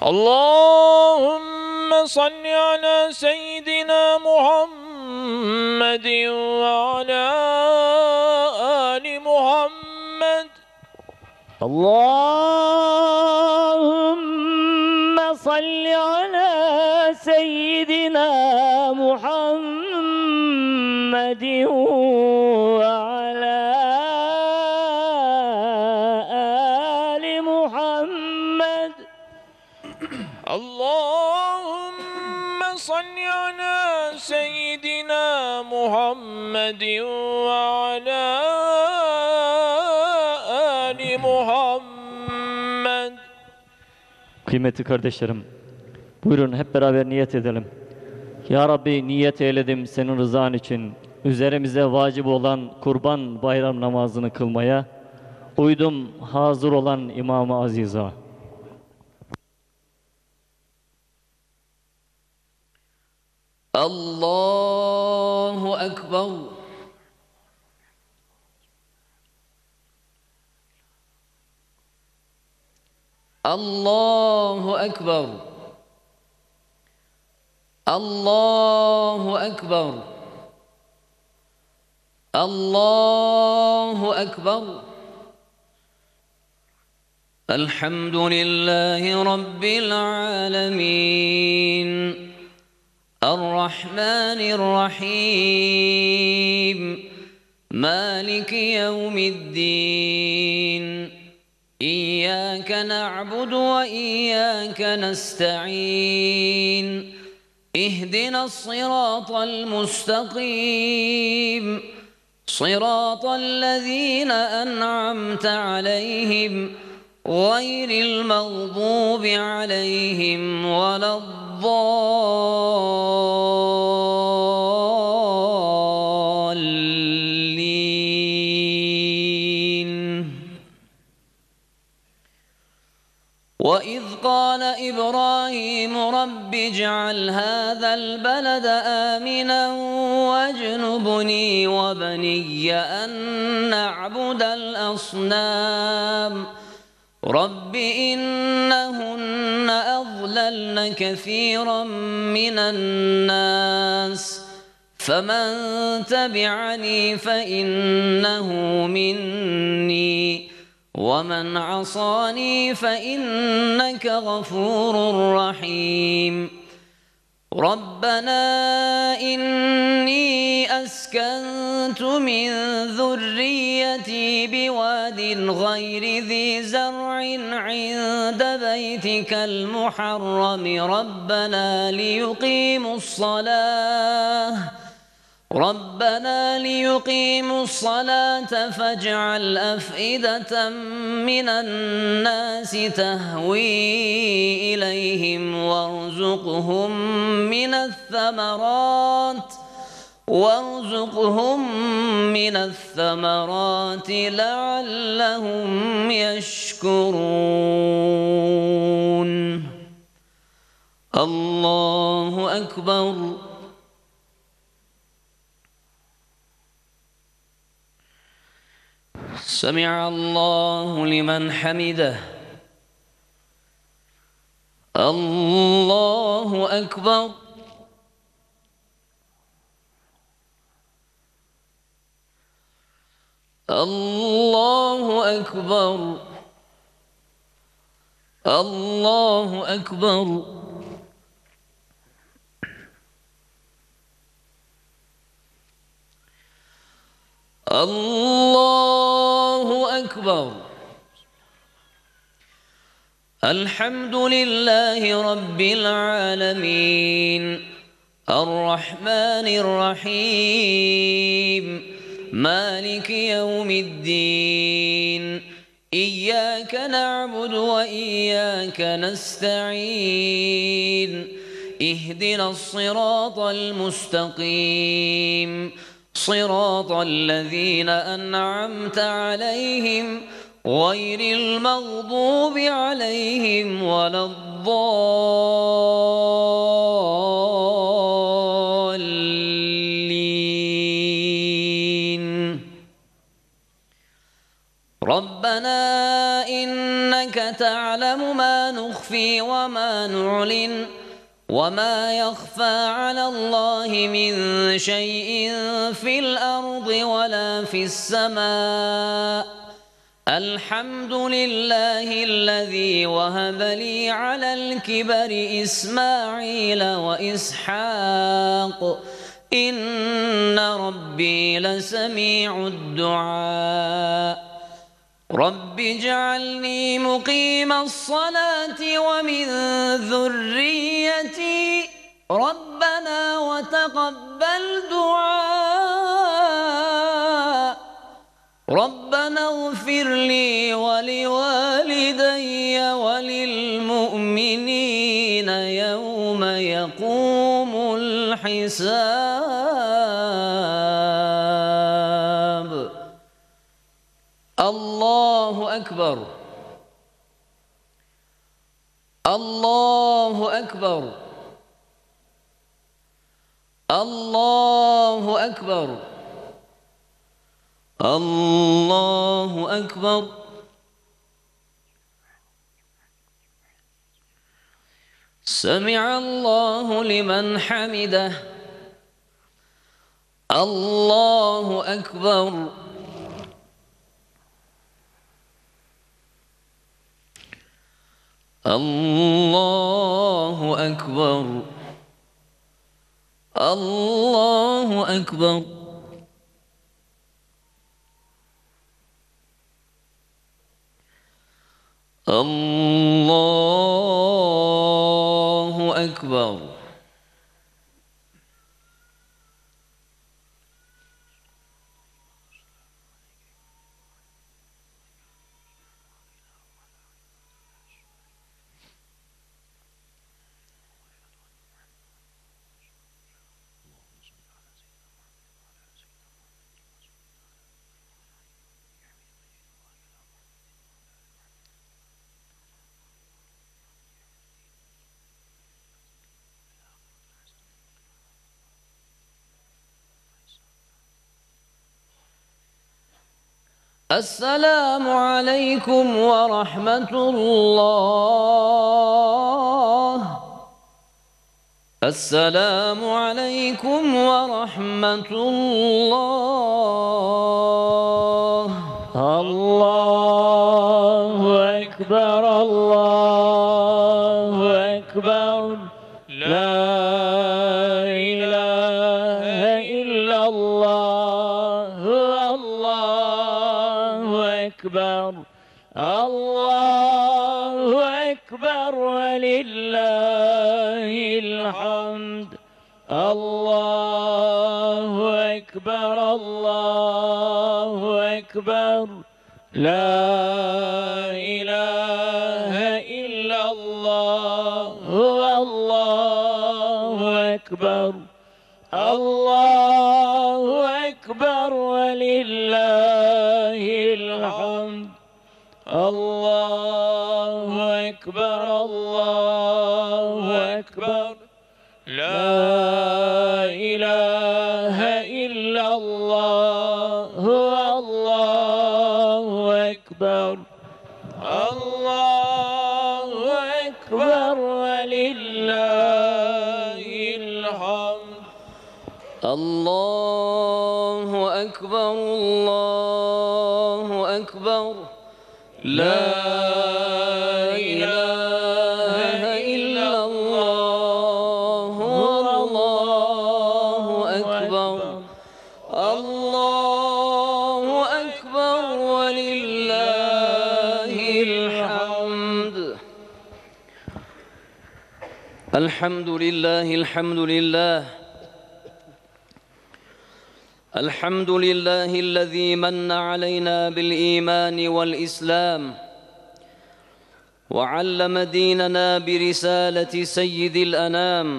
اللهم صل على سيدنا محمد وعلى آل محمد. اللهم صل على سيدنا محمد وعلى آل محمد. اللهم صل على سيدنا محمد وعلى آل محمد. Kıymetli kardeşlerim, buyurun hep beraber niyet edelim. Ya Rabbi, niyet eyledim senin rızan için, üzerimize vacip olan kurban bayram namazını kılmaya, uydum hazır olan İmam-ı Aziz'a. Allahu Ekber. Allahu Ekber. Allahu Ekber. Allahu Ekber. Elhamdülillahi Rabbil alemin. Errahmanirrahim. Maliki yevmiddin. İyyâke na'budu ve iyyâke nesta'in. İhdina sıratal mustakîm. Sıratallezîne en'amte aleyhim. Gayril mağdubi aleyhim veleddâllîn. وَإِذْ قَالَ إِبْرَاهِيمُ رَبِّ اجْعَلْ هَذَا الْبَلَدَ آمِنًا وَاجْنُبْنِي وَبَنِيَّ أَن نَّعْبُدَ الْأَصْنَامَ رَبِّ إِنَّهُنَّ أَضْلَلْنَ كَثِيرًا مِّنَ النَّاسِ فَمَن تَبِعَنِي فَإِنَّهُ مِنِّي وَمَنْ عَصَانِي فَإِنَّكَ غَفُورٌ رَّحِيمٌ رَبَّنَا إِنِّي أَسْكَنتُ مِن ذُرِّيَّتِي بِوَادٍ غَيْرِ ذِي زَرْعٍ عِندَ بَيْتِكَ الْمُحَرَّمِ ربنا ليقيموا الصلاة فاجعل أفئدة من الناس تهوي إليهم وارزقهم من الثمرات لعلهم يشكرون. الله أكبر. سمع الله لمن حمده. الله أكبر. الله أكبر. الله أكبر. الله أكبر. الحمد لله رب العالمين الرحمن الرحيم مالك يوم الدين إياك نعبد وإياك نستعين اهدنا الصراط المستقيم صراط الذين أنعمت عليهم غير المغضوب عليهم ولا الضالين. ربنا إنك تعلم ما نخفي وما نعلن وما يخفى على الله من شيء في الأرض ولا في السماء الحمد لله الذي وهب لي على الكبر إسماعيل وإسحاق إن ربي لسميع الدعاء رب اجعلني مقيم الصلاة ومن ذريتي ربنا وتقبل دعاء ربنا اغفر لي ولوالدي وللمؤمنين يوم يقوم الحساب. الله أكبر الله أكبر الله أكبر الله أكبر. سمع الله لمن حمده. الله أكبر. الله أكبر. الله أكبر. الله أكبر. السلام عليكم ورحمة الله. السلام عليكم ورحمة الله. الله أكبر الله أكبر لا إله إلا الله. الله أكبر الله أكبر ولله الحمد. الله أكبر الله أكبر لا إله إلا الله. الله أكبر الله أكبر ولله الحمد. الله أكبر الله أكبر لا إله إلا الله. الله أكبر الله أكبر ولله الحمد. الله أكبر الله أكبر لا إله إلا الله. الله أكبر الله أكبر ولله الحمد. الحمد لله الحمد لله الحمد لله الذي من علينا بالإيمان والإسلام وعلم ديننا برسالة سيد الأنام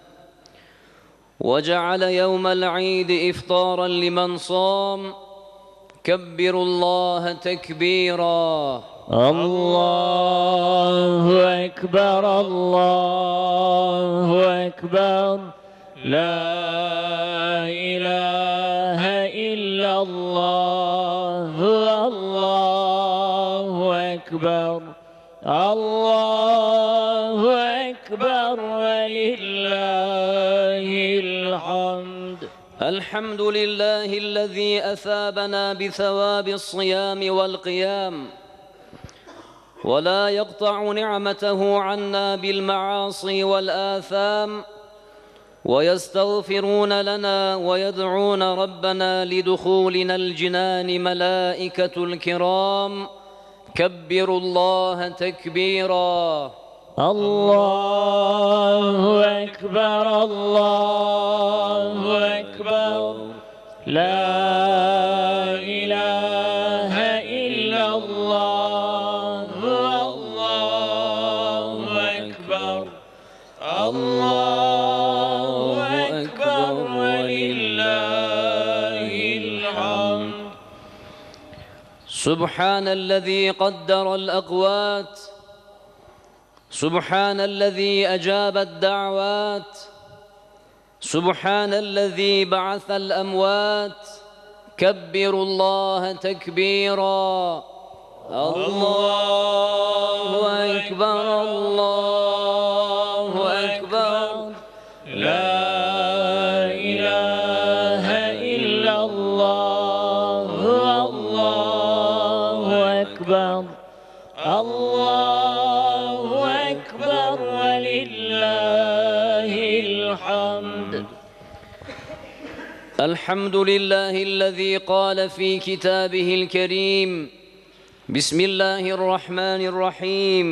وجعل يوم العيد إفطاراً لمن صام. كبروا الله تكبيراً. الله أكبر الله أكبر لا إله إلا الله. الله أكبر الله أكبر ولله الحمد. الحمد لله الذي أثابنا بثواب الصيام والقيام ولا يقطع نعمته عنا بالمعاصي والآثام ويستغفرون لنا ويدعون ربنا لدخولنا الجنان ملائكة الكرام كبروا الله تكبيرا الله أكبر الله أكبر لا إله إلا الله الله أكبر الله أكبر ولله الحمد. سبحان الذي قدر الأقوات سبحان الذي أجاب الدعوات سبحان الذي بعث الأموات كبروا الله تكبيرا الله أكبر الله أكبر لا إله إلا الله الله أكبر الله أكبر ولله الحمد. الحمد لله الذي قال في كتابه الكريم بسم الله الرحمن الرحيم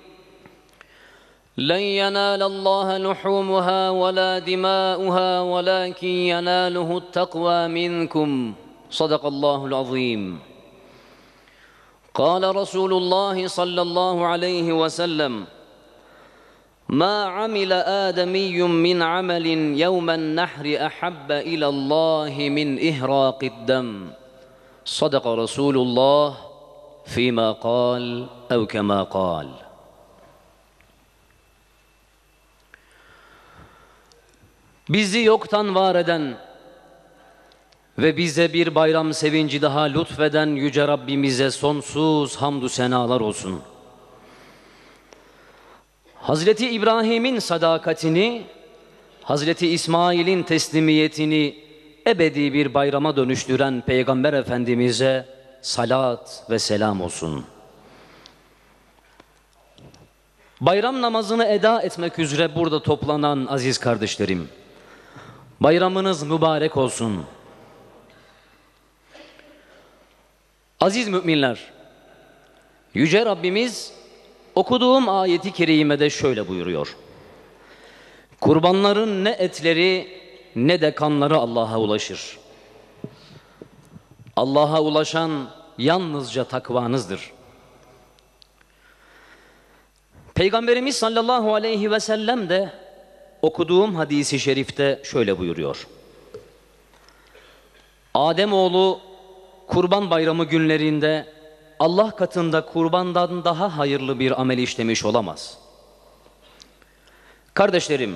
لن ينال الله لحومها ولا دماؤها ولكن يناله التقوى منكم صدق الله العظيم. قال رسول الله صلى الله عليه وسلم ما عمل آدمي من عمل يوم النحر أحب إلى الله من إهراق الدم صدق رسول الله فيما قال أو كما قال. Bizi yoktan var eden ve bize bir bayram sevinci daha lütfeden Yüce Rabbimize sonsuz hamdü senalar olsun. Hazreti İbrahim'in sadakatini, Hazreti İsmail'in teslimiyetini ebedi bir bayrama dönüştüren Peygamber Efendimiz'e salat ve selam olsun. Bayram namazını eda etmek üzere burada toplanan aziz kardeşlerim, bayramınız mübarek olsun. Aziz müminler, Yüce Rabbimiz okuduğum ayeti kerimede şöyle buyuruyor. Kurbanların ne etleri ne de kanları Allah'a ulaşır. Allah'a ulaşan yalnızca takvanızdır. Peygamberimiz sallallahu aleyhi ve sellem de okuduğum hadisi şerifte şöyle buyuruyor. Ademoğlu Kurban Bayramı günlerinde Allah katında kurbandan daha hayırlı bir amel işlemiş olamaz. Kardeşlerim,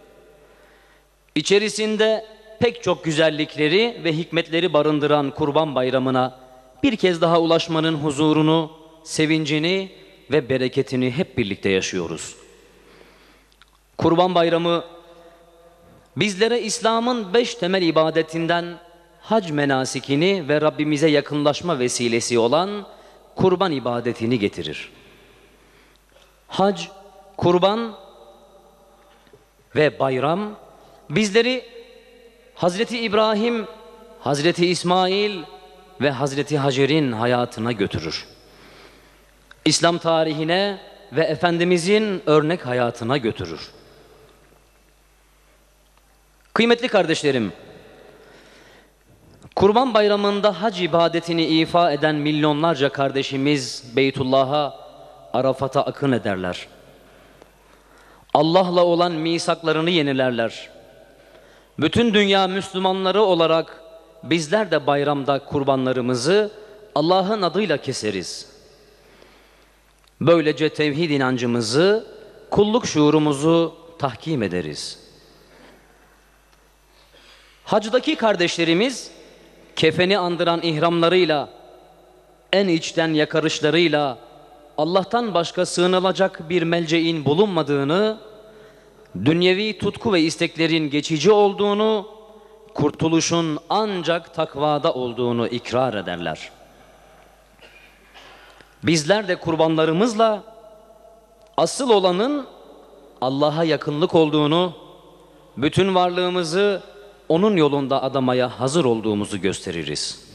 içerisinde pek çok güzellikleri ve hikmetleri barındıran Kurban Bayramı'na bir kez daha ulaşmanın huzurunu, sevincini ve bereketini hep birlikte yaşıyoruz. Kurban Bayramı bizlere İslam'ın 5 temel ibadetinden hac menasikini ve Rabbimize yakınlaşma vesilesi olan kurban ibadetini getirir. Hac, kurban ve bayram bizleri Hazreti İbrahim, Hazreti İsmail ve Hazreti Hacer'in hayatına götürür. İslam tarihine ve Efendimizin örnek hayatına götürür. Kıymetli kardeşlerim, Kurban Bayramı'nda hac ibadetini ifa eden milyonlarca kardeşimiz Beytullah'a, Arafat'a akın ederler. Allah'la olan misaklarını yenilerler. Bütün dünya Müslümanları olarak bizler de bayramda kurbanlarımızı Allah'ın adıyla keseriz. Böylece tevhid inancımızı, kulluk şuurumuzu tahkim ederiz. Hacdaki kardeşlerimiz kefeni andıran ihramlarıyla, en içten yakarışlarıyla Allah'tan başka sığınılacak bir melceğin bulunmadığını, dünyevi tutku ve isteklerin geçici olduğunu, kurtuluşun ancak takvada olduğunu ikrar ederler. Bizler de kurbanlarımızla asıl olanın Allah'a yakınlık olduğunu, bütün varlığımızı onun yolunda adamaya hazır olduğumuzu gösteririz.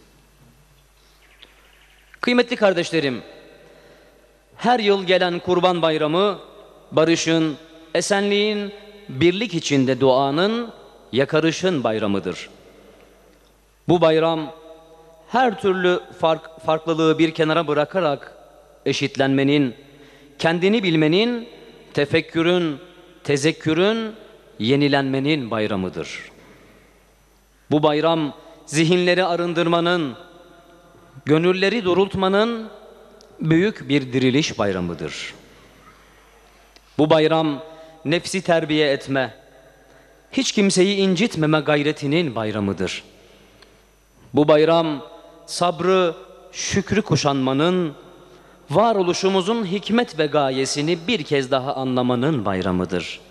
Kıymetli kardeşlerim, her yıl gelen Kurban Bayramı, barışın, esenliğin, birlik içinde duanın, yakarışın bayramıdır. Bu bayram her türlü farklılığı bir kenara bırakarak eşitlenmenin, kendini bilmenin, tefekkürün, tezekkürün, yenilenmenin bayramıdır. Bu bayram zihinleri arındırmanın, gönülleri durultmanın büyük bir diriliş bayramıdır. Bu bayram nefsi terbiye etme, hiç kimseyi incitmeme gayretinin bayramıdır. Bu bayram sabrı, şükrü kuşanmanın, varoluşumuzun hikmet ve gayesini bir kez daha anlamanın bayramıdır.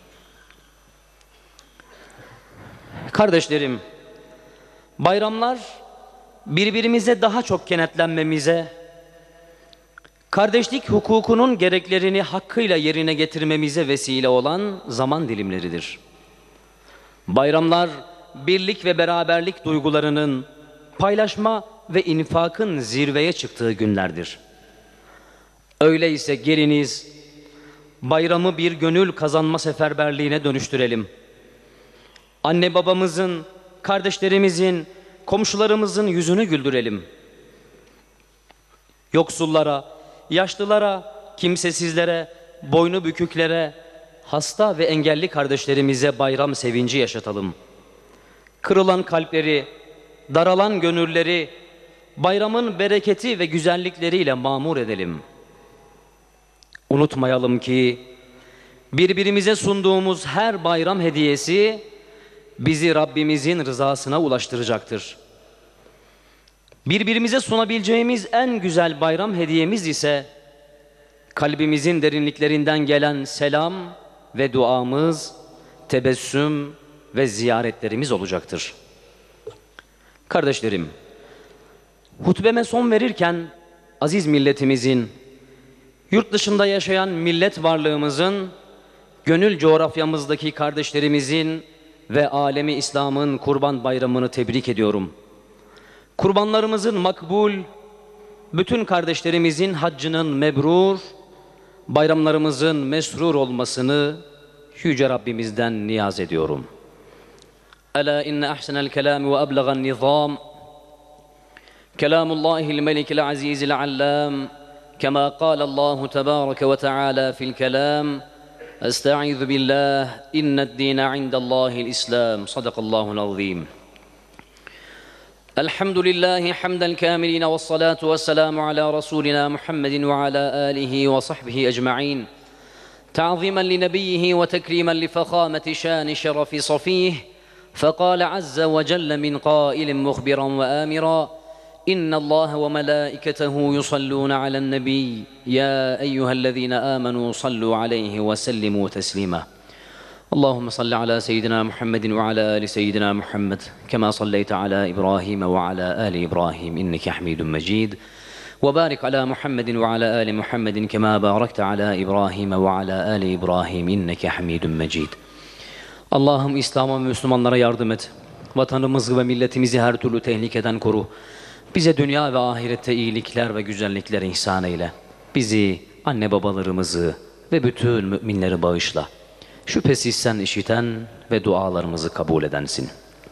Kardeşlerim, bayramlar birbirimize daha çok kenetlenmemize, kardeşlik hukukunun gereklerini hakkıyla yerine getirmemize vesile olan zaman dilimleridir. Bayramlar birlik ve beraberlik duygularının, paylaşma ve infakın zirveye çıktığı günlerdir. Öyleyse geliniz bayramı bir gönül kazanma seferberliğine dönüştürelim. Anne babamızın, kardeşlerimizin, komşularımızın yüzünü güldürelim. Yoksullara, yaşlılara, kimsesizlere, boynu büküklere, hasta ve engelli kardeşlerimize bayram sevinci yaşatalım. Kırılan kalpleri, daralan gönülleri bayramın bereketi ve güzellikleriyle mamur edelim. Unutmayalım ki birbirimize sunduğumuz her bayram hediyesi bizi Rabbimizin rızasına ulaştıracaktır. Birbirimize sunabileceğimiz en güzel bayram hediyemiz ise kalbimizin derinliklerinden gelen selam ve duamız, tebessüm ve ziyaretlerimiz olacaktır. Kardeşlerim, hutbeme son verirken aziz milletimizin, yurt dışında yaşayan millet varlığımızın, gönül coğrafyamızdaki kardeşlerimizin ve alemi İslam'ın Kurban Bayramı'nı tebrik ediyorum. Kurbanlarımızın makbul, bütün kardeşlerimizin haccının mebrur, bayramlarımızın mesrur olmasını Yüce Rabbimizden niyaz ediyorum. Ela inne ahsenel kelam ve ablagan nizam kelamullahil melikil azizil allam kema kâlallahu tebâreke ve teâlâ fil kelam estaizu billah inned dîne indallâhil islam sadakallâhul azîm. Elhamdülillahi hamdel kâmilîne ve salâtu ve selâmu alâ rasûlina Muhammedin ve alâ âlihi ve sahbihi ecma'in. تعظيما لنبيه وتكريما لفخامة شان شرف صفيه فقال عز وجل من قائل مخبرا وآمرا إن الله وملائكته يصلون على النبي يا أيها الذين آمنوا صلوا عليه وسلموا تسليما اللهم صل على سيدنا محمد وعلى آل سيدنا محمد كما صليت على إبراهيم وعلى آل إبراهيم إنك حميد مجيد وبارك على محمد وعلى آل محمد كما باركت على إبراهيم وعلى آل إبراهيم إنك حميد مجيد. Allah'ım İslam'a ve Müslümanlara yardım et. Vatanımızı ve milletimizi her türlü tehlikeden koru. Bize dünya ve ahirette iyilikler ve güzellikler ihsan eyle. Bizi, anne babalarımızı ve bütün müminleri bağışla. Şüphesiz sen işiten ve dualarımızı kabul edensin.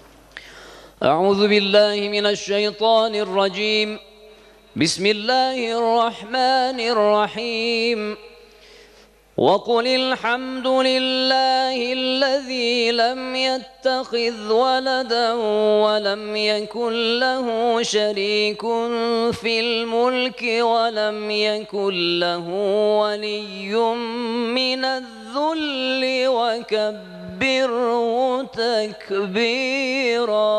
Euzu billahi mineşşeytanirracim. Bismillahirrahmanirrahim. وقل الحمد لله الذي لم يتخذ ولدا ولم يكن له شريك في الملك ولم يكن له ولي من الذل وكبره تكبيرا.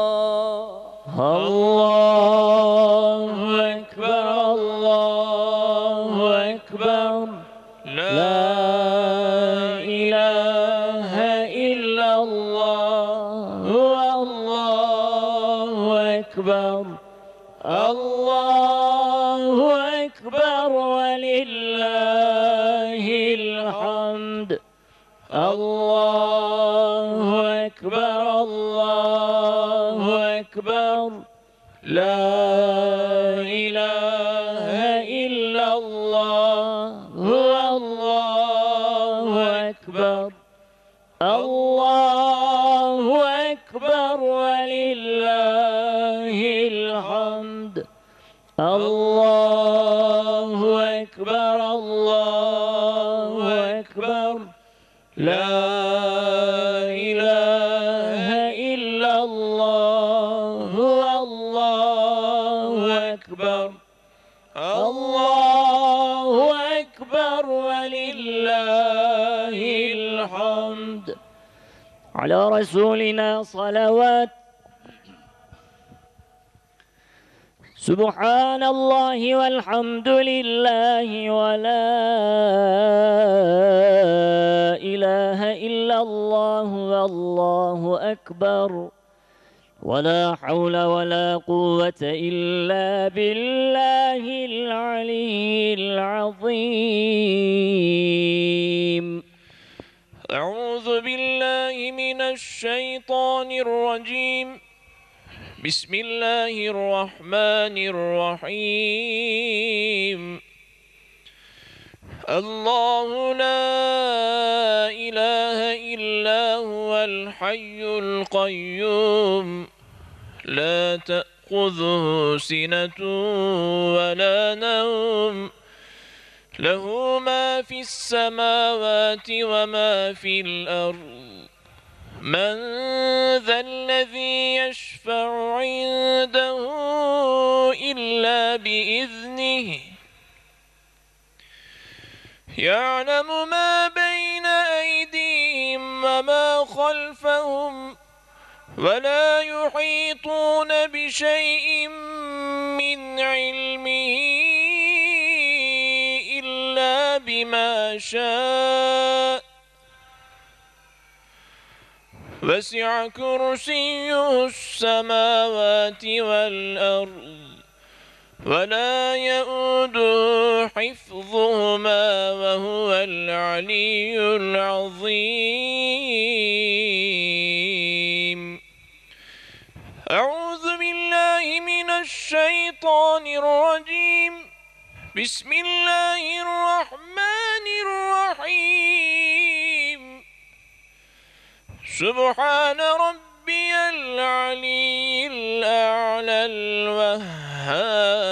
الله أكبر الله لا إله إلا الله الله أكبر الله أكبر ولله الحمد الله أكبر الله أكبر لا إله إلا الله الله أكبر الله أكبر ولله الحمد الله أكبر الله أكبر لا إله إلا الله الله أكبر الله أكبر ولله الحمد على رسولنا صلوات سبحان الله والحمد لله ولا إله إلا الله والله أكبر ولا حول ولا قوة إلا بالله العلي العظيم أعوذ بالله من الشيطان الرجيم بسم الله الرحمن الرحيم الله لا إله إلا هو الحي القيوم لا تأخذه سنة ولا نوم له ما في السماوات وما في الأرض من ذا الذي يشفع عنده إلا بإذنه يعلم ما بين أيديهم وما خلفهم ولا يحيطون بشيء من علمه إلا بما شاء وسع كرسيه السماوات والأرض ولا يؤوده حفظهما وهو العلي العظيم أعوذ بالله من الشيطان الرجيم بسم الله الرحمن الرحيم سبحان ربي العلي الأعلى الوهاب